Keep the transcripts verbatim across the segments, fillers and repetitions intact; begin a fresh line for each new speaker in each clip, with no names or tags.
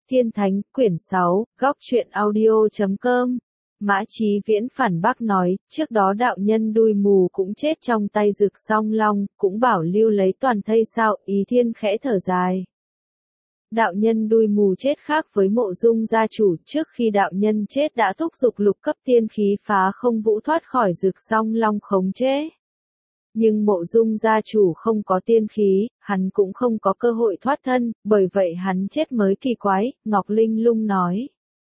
Thiên Thánh, quyển sáu, góc truyện audio chấm com. Mã Chí Viễn phản bác nói, trước đó đạo nhân đuôi mù cũng chết trong tay Dực Song Long, cũng bảo lưu lấy toàn thây sao, Ý Thiên khẽ thở dài. Đạo nhân đuôi mù chết khác với Mộ Dung gia chủ, trước khi đạo nhân chết đã thúc giục lục cấp tiên khí phá không vũ thoát khỏi Dực Song Long khống chế. Nhưng Mộ Dung gia chủ không có tiên khí, hắn cũng không có cơ hội thoát thân, bởi vậy hắn chết mới kỳ quái, Ngọc Linh Lung nói.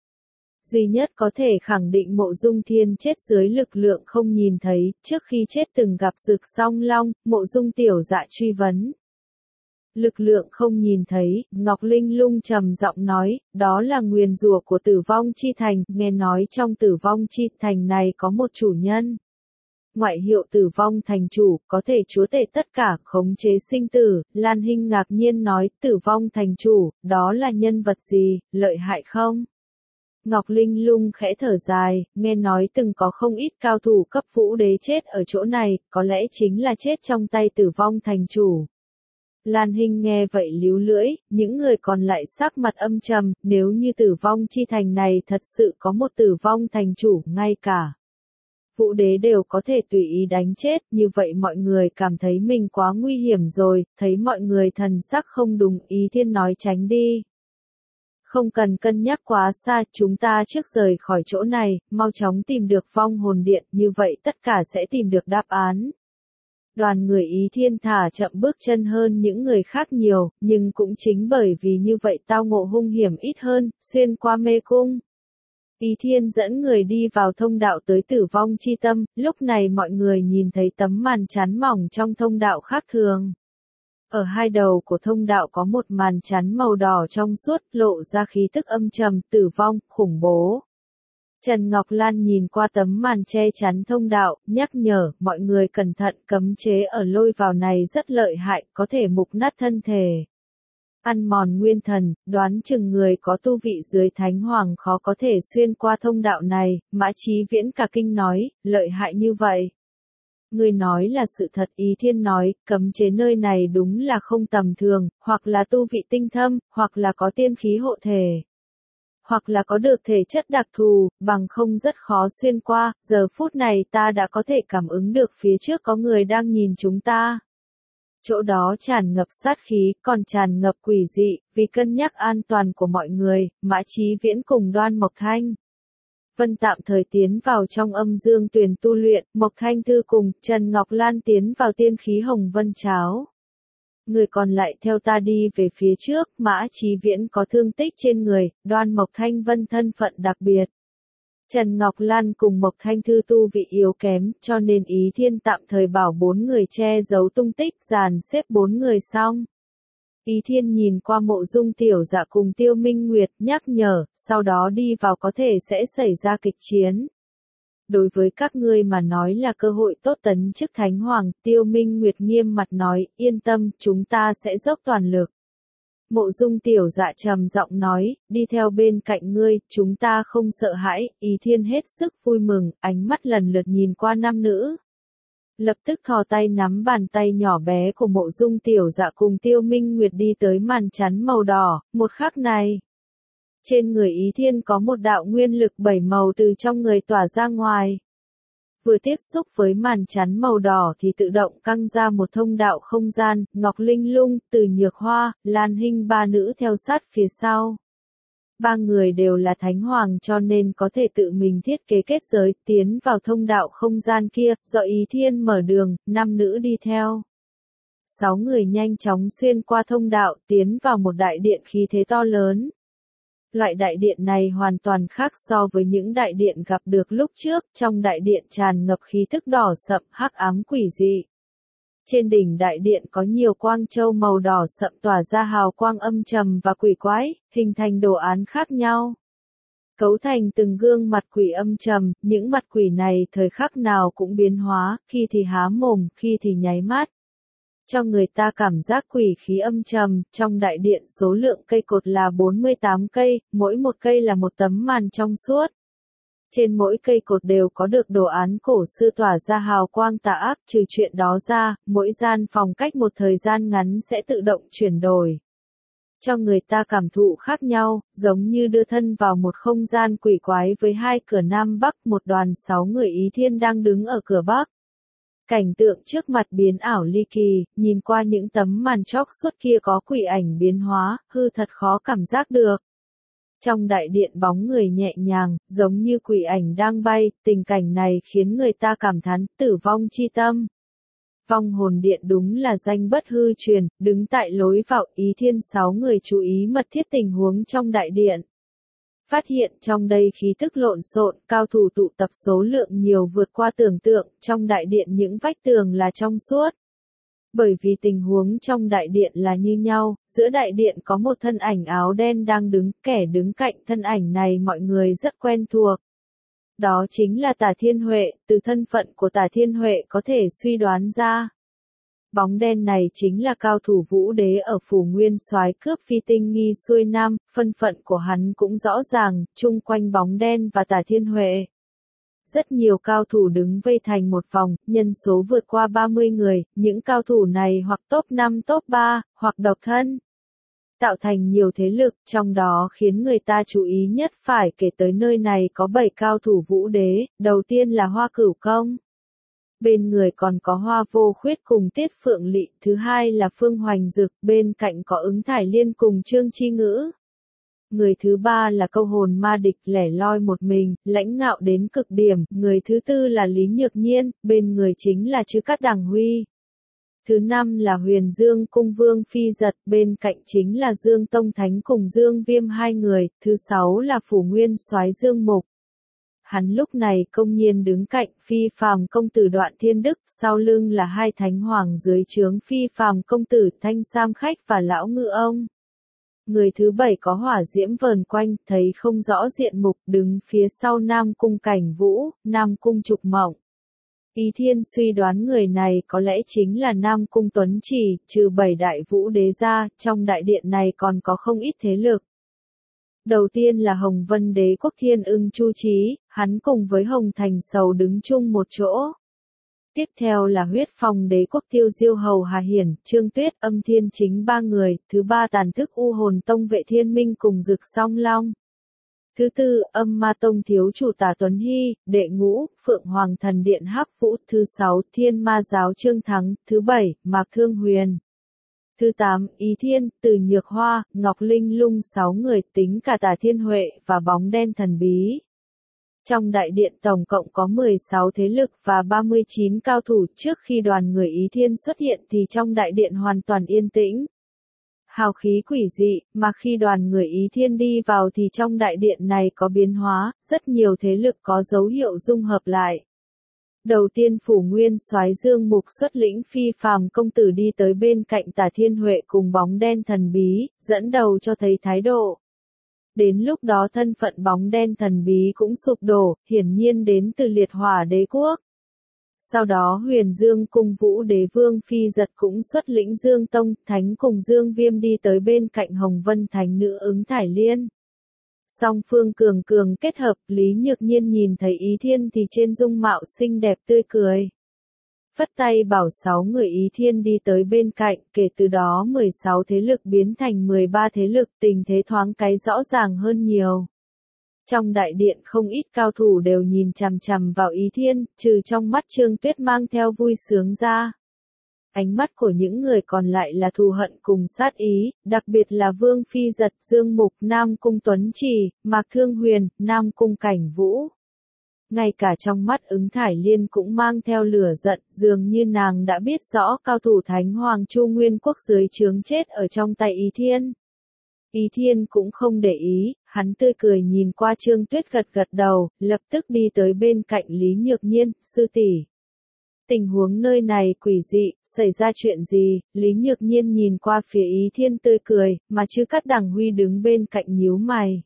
Duy nhất có thể khẳng định Mộ Dung Thiên chết dưới lực lượng không nhìn thấy, trước khi chết từng gặp Dực Song Long, Mộ Dung tiểu dạ truy vấn. Lực lượng không nhìn thấy, Ngọc Linh Lung trầm giọng nói, đó là nguyền rủa của Tử Vong Chi Thành, nghe nói trong Tử Vong Chi Thành này có một chủ nhân. Ngoại hiệu Tử Vong Thành Chủ, có thể chúa tể tất cả, khống chế sinh tử. Lan Hinh ngạc nhiên nói, Tử Vong Thành Chủ, đó là nhân vật gì, lợi hại không? Ngọc Linh Lung khẽ thở dài, nghe nói từng có không ít cao thủ cấp vũ đế chết ở chỗ này, có lẽ chính là chết trong tay Tử Vong Thành Chủ. Lan Hinh nghe vậy líu lưỡi, những người còn lại sắc mặt âm trầm, nếu như Tử Vong Chi Thành này thật sự có một Tử Vong Thành Chủ, ngay cả vũ đế đều có thể tùy ý đánh chết, như vậy mọi người cảm thấy mình quá nguy hiểm rồi, thấy mọi người thần sắc không đúng, Ý Thiên nói tránh đi. Không cần cân nhắc quá xa, chúng ta trước rời khỏi chỗ này, mau chóng tìm được vong hồn điện, như vậy tất cả sẽ tìm được đáp án. Đoàn người Ý Thiên thả chậm bước chân hơn những người khác nhiều, nhưng cũng chính bởi vì như vậy tao ngộ hung hiểm ít hơn, xuyên qua mê cung. Ý Thiên dẫn người đi vào thông đạo tới Tử Vong Chi Tâm, lúc này mọi người nhìn thấy tấm màn chắn mỏng trong thông đạo khác thường. Ở hai đầu của thông đạo có một màn chắn màu đỏ trong suốt, lộ ra khí tức âm trầm, tử vong, khủng bố. Trần Ngọc Lan nhìn qua tấm màn che chắn thông đạo, nhắc nhở, mọi người cẩn thận, cấm chế ở lôi vào này rất lợi hại, có thể mục nát thân thể. Ăn mòn nguyên thần, đoán chừng người có tu vị dưới thánh hoàng khó có thể xuyên qua thông đạo này, Mã Chí Viễn cả kinh nói, lợi hại như vậy. Người nói là sự thật, Ý Thiên nói, cấm chế nơi này đúng là không tầm thường, hoặc là tu vị tinh thâm, hoặc là có tiên khí hộ thể. Hoặc là có được thể chất đặc thù, bằng không rất khó xuyên qua, giờ phút này ta đã có thể cảm ứng được phía trước có người đang nhìn chúng ta. Chỗ đó tràn ngập sát khí, còn tràn ngập quỷ dị, vì cân nhắc an toàn của mọi người, Mã Chí Viễn cùng Đoan Mộc Thanh Vân tạm thời tiến vào trong âm dương tuyền tu luyện, Mộc Thanh Thư cùng Trần Ngọc Lan tiến vào tiên khí hồng vân cháo. Người còn lại theo ta đi về phía trước, Mã Chí Viễn có thương tích trên người, Đoan Mộc Thanh Vân thân phận đặc biệt. Trần Ngọc Lan cùng Mộc Thanh Thư tu vị yếu kém, cho nên Ý Thiên tạm thời bảo bốn người che giấu tung tích, dàn xếp bốn người xong. Ý Thiên nhìn qua Mộ Dung tiểu dạ cùng Tiêu Minh Nguyệt, nhắc nhở, sau đó đi vào có thể sẽ xảy ra kịch chiến. Đối với các ngươi mà nói là cơ hội tốt tấn chức Thánh Hoàng, Tiêu Minh Nguyệt nghiêm mặt nói, yên tâm, chúng ta sẽ dốc toàn lực. Mộ Dung tiểu dạ trầm giọng nói, đi theo bên cạnh ngươi, chúng ta không sợ hãi, Ý Thiên hết sức vui mừng, ánh mắt lần lượt nhìn qua nam nữ. Lập tức thò tay nắm bàn tay nhỏ bé của Mộ Dung tiểu dạ cùng Tiêu Minh Nguyệt đi tới màn chắn màu đỏ, một khắc này. Trên người Ý Thiên có một đạo nguyên lực bảy màu từ trong người tỏa ra ngoài. Vừa tiếp xúc với màn chắn màu đỏ thì tự động căng ra một thông đạo không gian, Ngọc Linh Lung, Từ Nhược Hoa, Lan Hinh ba nữ theo sát phía sau. Ba người đều là thánh hoàng cho nên có thể tự mình thiết kế kết giới, tiến vào thông đạo không gian kia, do Ý Thiên mở đường, năm nữ đi theo. Sáu người nhanh chóng xuyên qua thông đạo, tiến vào một đại điện khí thế to lớn. Loại đại điện này hoàn toàn khác so với những đại điện gặp được lúc trước, trong đại điện tràn ngập khí thức đỏ sậm, hắc ám quỷ dị. Trên đỉnh đại điện có nhiều quang châu màu đỏ sậm tỏa ra hào quang âm trầm và quỷ quái, hình thành đồ án khác nhau. Cấu thành từng gương mặt quỷ âm trầm, những mặt quỷ này thời khắc nào cũng biến hóa, khi thì há mồm, khi thì nháy mắt. Cho người ta cảm giác quỷ khí âm trầm, trong đại điện số lượng cây cột là bốn mươi tám cây, mỗi một cây là một tấm màn trong suốt. Trên mỗi cây cột đều có được đồ án cổ xưa tỏa ra hào quang tà ác, trừ chuyện đó ra, mỗi gian phòng cách một thời gian ngắn sẽ tự động chuyển đổi. cho người ta cảm thụ khác nhau, giống như đưa thân vào một không gian quỷ quái với hai cửa Nam Bắc, một đoàn sáu người Ý Thiên đang đứng ở cửa Bắc. Cảnh tượng trước mặt biến ảo ly kỳ, nhìn qua những tấm màn chóc suốt kia có quỷ ảnh biến hóa, hư thật khó cảm giác được. Trong đại điện bóng người nhẹ nhàng, giống như quỷ ảnh đang bay, tình cảnh này khiến người ta cảm thán tử vong chi tâm. Vong hồn điện đúng là danh bất hư truyền, đứng tại lối vào Ý Thiên sáu người chú ý mật thiết tình huống trong đại điện. Phát hiện trong đây khí tức lộn xộn, cao thủ tụ tập số lượng nhiều vượt qua tưởng tượng, trong đại điện những vách tường là trong suốt. Bởi vì tình huống trong đại điện là như nhau, giữa đại điện có một thân ảnh áo đen đang đứng, kẻ đứng cạnh thân ảnh này mọi người rất quen thuộc. Đó chính là Tả Thiên Huệ, từ thân phận của Tả Thiên Huệ có thể suy đoán ra. Bóng đen này chính là cao thủ Vũ Đế ở Phủ Nguyên Soái cướp phi tinh nghi xuôi nam, thân phận của hắn cũng rõ ràng, chung quanh bóng đen và Tả Thiên Huệ. Rất nhiều cao thủ đứng vây thành một vòng, nhân số vượt qua ba mươi người, những cao thủ này hoặc top năm top ba, hoặc độc thân. Tạo thành nhiều thế lực, trong đó khiến người ta chú ý nhất phải kể tới nơi này có bảy cao thủ Vũ Đế, đầu tiên là Hoa Cửu Công. Bên người còn có Hoa Vô Khuyết cùng Tiết Phượng Lị, thứ hai là Phương Hoành Dực, bên cạnh có Ứng Thải Liên cùng Trương Chi Ngữ. Người thứ ba là Câu Hồn Ma Địch lẻ loi một mình, lãnh ngạo đến cực điểm, người thứ tư là Lý Nhược Nhiên, bên người chính là Trư Cát Đằng Huy. Thứ năm là Huyền Dương Cung Vương Phi Giật, bên cạnh chính là Dương Tông Thánh cùng Dương Viêm hai người, thứ sáu là Phủ Nguyên Soái Dương Mục. Hắn lúc này công nhiên đứng cạnh Phi Phàm công tử Đoạn Thiên Đức, sau lưng là hai thánh hoàng dưới trướng Phi Phàm công tử Thanh Sam Khách và Lão Ngư Ông. Người thứ bảy có hỏa diễm vờn quanh, thấy không rõ diện mục, đứng phía sau Nam Cung Cảnh Vũ, Nam Cung Trục Mộng. Ý Thiên suy đoán người này có lẽ chính là Nam Cung Tuấn Trì, trừ bảy đại Vũ Đế ra, trong đại điện này còn có không ít thế lực. Đầu tiên là Hồng Vân Đế quốc Thiên Ưng Chu Chí, hắn cùng với Hồng Thành Sầu đứng chung một chỗ. Tiếp theo là Huyết Phong Đế quốc Tiêu Diêu Hầu Hà Hiển, Trương Tuyết, Âm Thiên Chính ba người, thứ ba Tàn Thức U Hồn Tông Vệ Thiên Minh cùng Dực Song Long. Thứ tư, Âm Ma Tông thiếu chủ Tả Tuấn Hy, đệ ngũ, Phượng Hoàng Thần Điện Hắc Vũ, thứ sáu, Thiên Ma Giáo Trương Thắng, thứ bảy, Mạc Thương Huyền. Thứ tám, Ý Thiên, Từ Nhược Hoa, Ngọc Linh Lung sáu người, tính cả Tả Thiên Huệ và Bóng Đen Thần Bí. Trong đại điện tổng cộng có mười sáu thế lực và ba mươi chín cao thủ, trước khi đoàn người Ý Thiên xuất hiện thì trong đại điện hoàn toàn yên tĩnh. Hào khí quỷ dị, mà khi đoàn người Ý Thiên đi vào thì trong đại điện này có biến hóa, rất nhiều thế lực có dấu hiệu dung hợp lại. Đầu tiên Phủ Nguyên Soái Dương Mục xuất lĩnh Phi Phàm công tử đi tới bên cạnh Tả Thiên Huệ cùng Bóng Đen Thần Bí, dẫn đầu cho thấy thái độ. Đến lúc đó thân phận Bóng Đen Thần Bí cũng sụp đổ, hiển nhiên đến từ Liệt Hỏa Đế quốc. Sau đó Huyền Dương Cung Vũ Đế Vương Phi Giật cũng xuất lĩnh Dương Tông Thánh cùng Dương Viêm đi tới bên cạnh Hồng Vân Thánh nữ Ứng Thải Liên. Song phương cường cường kết hợp, Lý Nhược Nhiên nhìn thấy Ý Thiên thì trên dung mạo xinh đẹp tươi cười. Phất tay bảo sáu người Ý Thiên đi tới bên cạnh, kể từ đó mười sáu thế lực biến thành mười ba thế lực, tình thế thoáng cái rõ ràng hơn nhiều. Trong đại điện không ít cao thủ đều nhìn chằm chằm vào Ý Thiên, trừ trong mắt Trương Tuyết mang theo vui sướng ra. Ánh mắt của những người còn lại là thù hận cùng sát ý, đặc biệt là Vương Phi Giật, Dương Mục, Nam Cung Tuấn Trì, Mạc Thương Huyền, Nam Cung Cảnh Vũ. Ngay cả trong mắt Ứng Thải Liên cũng mang theo lửa giận, dường như nàng đã biết rõ cao thủ Thánh Hoàng Chu Nguyên Quốc dưới trướng chết ở trong tay Ý Thiên. Ý Thiên cũng không để ý, hắn tươi cười nhìn qua Trương Tuyết gật gật đầu, lập tức đi tới bên cạnh Lý Nhược Nhiên, sư tỷ. Tình huống nơi này quỷ dị, xảy ra chuyện gì? Lý Nhược Nhiên nhìn qua phía Ý Thiên tươi cười, mà Trư Cát Đằng Huy đứng bên cạnh nhíu mày.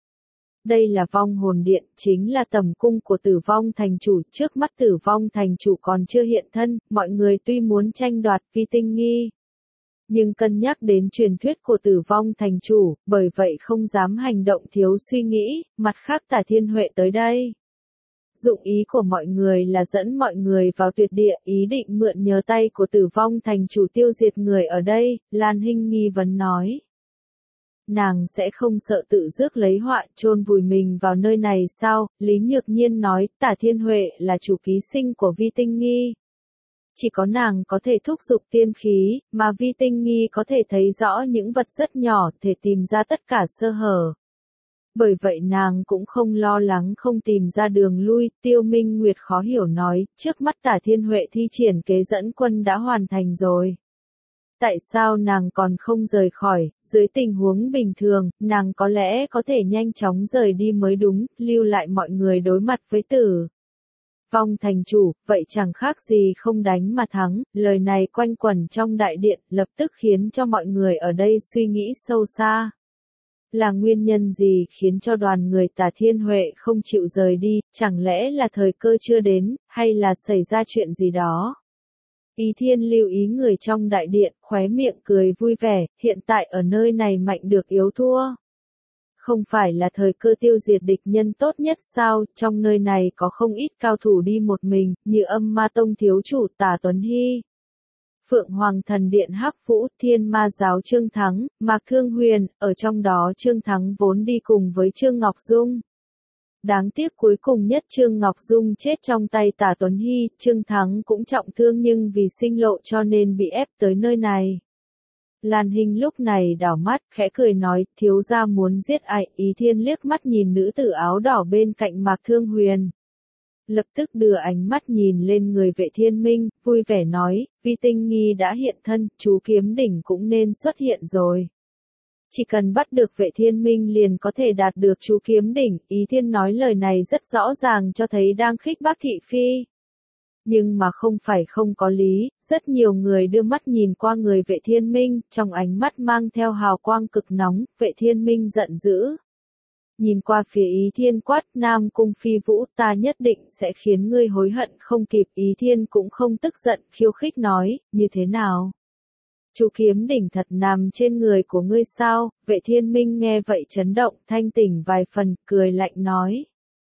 Đây là Vong Hồn Điện, chính là tầm cung của Tử Vong Thành Chủ, trước mắt Tử Vong Thành Chủ còn chưa hiện thân, mọi người tuy muốn tranh đoạt phi tinh nghi. Nhưng cân nhắc đến truyền thuyết của Tử Vong Thành Chủ, bởi vậy không dám hành động thiếu suy nghĩ, mặt khác Tả Thiên Huệ tới đây. Dụng ý của mọi người là dẫn mọi người vào tuyệt địa, ý định mượn nhờ tay của Tử Vong Thành Chủ tiêu diệt người ở đây, Lan Hinh nghi vấn nói. Nàng sẽ không sợ tự rước lấy họa chôn vùi mình vào nơi này sao? Lý Nhược Nhiên nói, Tả Thiên Huệ là chủ ký sinh của Vi Tinh Nghi. Chỉ có nàng có thể thúc giục tiên khí, mà Vi Tinh Nghi có thể thấy rõ những vật rất nhỏ, thể tìm ra tất cả sơ hở. Bởi vậy nàng cũng không lo lắng không tìm ra đường lui. Tiêu Minh Nguyệt khó hiểu nói, trước mắt Tả Thiên Huệ thi triển kế dẫn quân đã hoàn thành rồi. Tại sao nàng còn không rời khỏi? Dưới tình huống bình thường, nàng có lẽ có thể nhanh chóng rời đi mới đúng, lưu lại mọi người đối mặt với tử vong thành chủ, vậy chẳng khác gì không đánh mà thắng. Lời này quanh quẩn trong đại điện, lập tức khiến cho mọi người ở đây suy nghĩ sâu xa. Là nguyên nhân gì khiến cho đoàn người Tả Thiên Huệ không chịu rời đi? Chẳng lẽ là thời cơ chưa đến, hay là xảy ra chuyện gì đó? Ý Thiên lưu ý người trong đại điện, khóe miệng cười vui vẻ, hiện tại ở nơi này mạnh được yếu thua. Không phải là thời cơ tiêu diệt địch nhân tốt nhất sao? Trong nơi này có không ít cao thủ đi một mình, như Âm Ma Tông thiếu chủ Tả Tuấn Hy, Phượng Hoàng Thần Điện Hắc Vũ, Thiên Ma Giáo Trương Thắng, Mạc Thương Huyền, ở trong đó Trương Thắng vốn đi cùng với Trương Ngọc Dung. Đáng tiếc cuối cùng nhất Trương Ngọc Dung chết trong tay Tả Tuấn Hy, Trương Thắng cũng trọng thương nhưng vì sinh lộ cho nên bị ép tới nơi này. Lan Hinh lúc này đảo mắt, khẽ cười nói, thiếu gia muốn giết ai? Ý Thiên liếc mắt nhìn nữ tử áo đỏ bên cạnh Mạc Thương Huyền. Lập tức đưa ánh mắt nhìn lên người Vệ Thiên Minh, vui vẻ nói, Vi Tinh Nghi đã hiện thân, chú Kiếm Đỉnh cũng nên xuất hiện rồi. Chỉ cần bắt được Vệ Thiên Minh liền có thể đạt được chú Kiếm Đỉnh. Ý Thiên nói lời này rất rõ ràng cho thấy đang khích bác thị phi. Nhưng mà không phải không có lý, rất nhiều người đưa mắt nhìn qua người Vệ Thiên Minh, trong ánh mắt mang theo hào quang cực nóng. Vệ Thiên Minh giận dữ. Nhìn qua phía Ý Thiên quát, Nam Cung Phi Vũ, ta nhất định sẽ khiến ngươi hối hận không kịp. Ý Thiên cũng không tức giận, khiêu khích nói, như thế nào? Chú Kiếm Đỉnh thật nằm trên người của ngươi sao? Vệ Thiên Minh nghe vậy chấn động, thanh tỉnh vài phần, cười lạnh nói.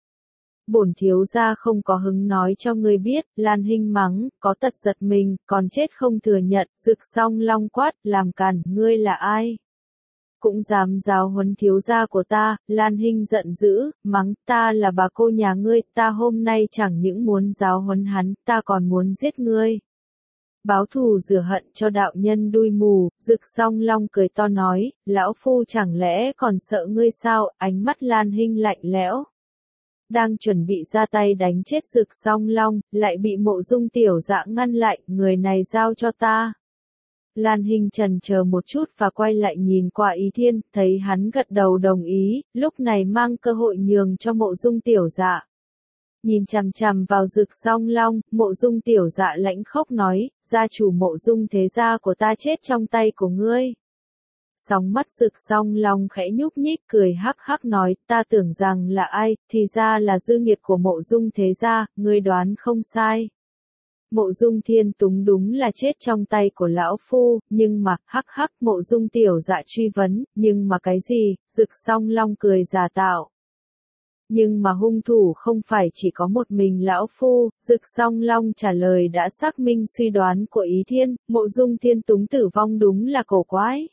Bổn thiếu gia không có hứng nói cho ngươi biết. Lan Hinh mắng, có tật giật mình, còn chết không thừa nhận. Rực Song Long quát, làm càn, ngươi là ai? Cũng dám giáo huấn thiếu gia của ta? Lan Hinh giận dữ, mắng, ta là bà cô nhà ngươi, ta hôm nay chẳng những muốn giáo huấn hắn, ta còn muốn giết ngươi. Báo thù rửa hận cho đạo nhân đuôi mù. Rực Song Long cười to nói, lão phu chẳng lẽ còn sợ ngươi sao? Ánh mắt Lan Hinh lạnh lẽo. Đang chuẩn bị ra tay đánh chết Rực Song Long, lại bị Mộ Dung tiểu dạ ngăn lại, người này giao cho ta. Lan Hinh chần chờ một chút và quay lại nhìn qua Ý Thiên, thấy hắn gật đầu đồng ý, lúc này mang cơ hội nhường cho Mộ Dung tiểu dạ. Nhìn chằm chằm vào Rực Song Long, Mộ Dung tiểu dạ lãnh khốc nói, gia chủ Mộ Dung thế gia của ta chết trong tay của ngươi. Sóng mắt Rực Song Long khẽ nhúc nhích cười hắc hắc nói, ta tưởng rằng là ai, thì ra là dư nghiệt của Mộ Dung thế gia, ngươi đoán không sai. Mộ Dung Thiên Túng đúng là chết trong tay của lão phu, nhưng mà, hắc hắc, Mộ Dung tiểu dạ truy vấn, nhưng mà cái gì? Rực Song Long cười giả tạo. Nhưng mà hung thủ không phải chỉ có một mình lão phu. Rực Song Long trả lời đã xác minh suy đoán của Ý Thiên, Mộ Dung Thiên Túng tử vong đúng là cổ quái.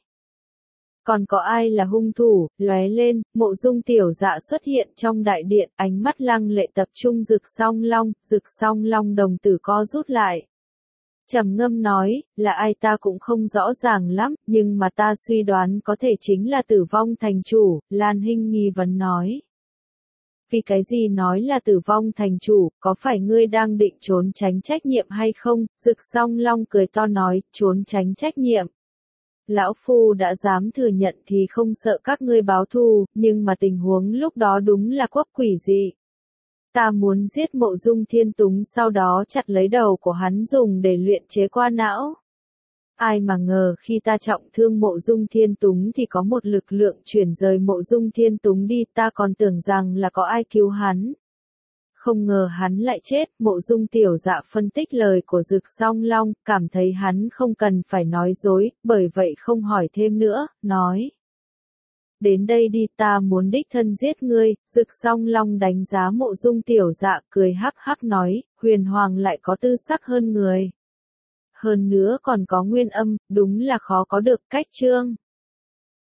Còn có ai là hung thủ? Lóe lên, Mộ Dung tiểu dạ xuất hiện trong đại điện, ánh mắt lăng lệ tập trung Rực Song Long. Rực Song Long đồng tử co rút lại. Trầm ngâm nói, là ai ta cũng không rõ ràng lắm, nhưng mà ta suy đoán có thể chính là Tử Vong thành chủ. Lan Hinh nghi vấn nói. Vì cái gì nói là Tử Vong thành chủ? Có phải ngươi đang định trốn tránh trách nhiệm hay không? Rực Song Long cười to nói, trốn tránh trách nhiệm. Lão phu đã dám thừa nhận thì không sợ các ngươi báo thù, nhưng mà tình huống lúc đó đúng là quốc quỷ dị. Ta muốn giết Mộ Dung Thiên Túng, sau đó chặt lấy đầu của hắn dùng để luyện chế qua não. Ai mà ngờ khi ta trọng thương Mộ Dung Thiên Túng thì có một lực lượng chuyển rời Mộ Dung Thiên Túng đi, ta còn tưởng rằng là có ai cứu hắn. Không ngờ hắn lại chết. Mộ Dung tiểu dạ phân tích lời của Rực Song Long, cảm thấy hắn không cần phải nói dối, bởi vậy không hỏi thêm nữa, nói. Đến đây đi, ta muốn đích thân giết ngươi. Rực Song Long đánh giá Mộ Dung tiểu dạ, cười hắc hắc nói, huyền hoàng lại có tư sắc hơn người. Hơn nữa còn có nguyên âm, đúng là khó có được cách chương.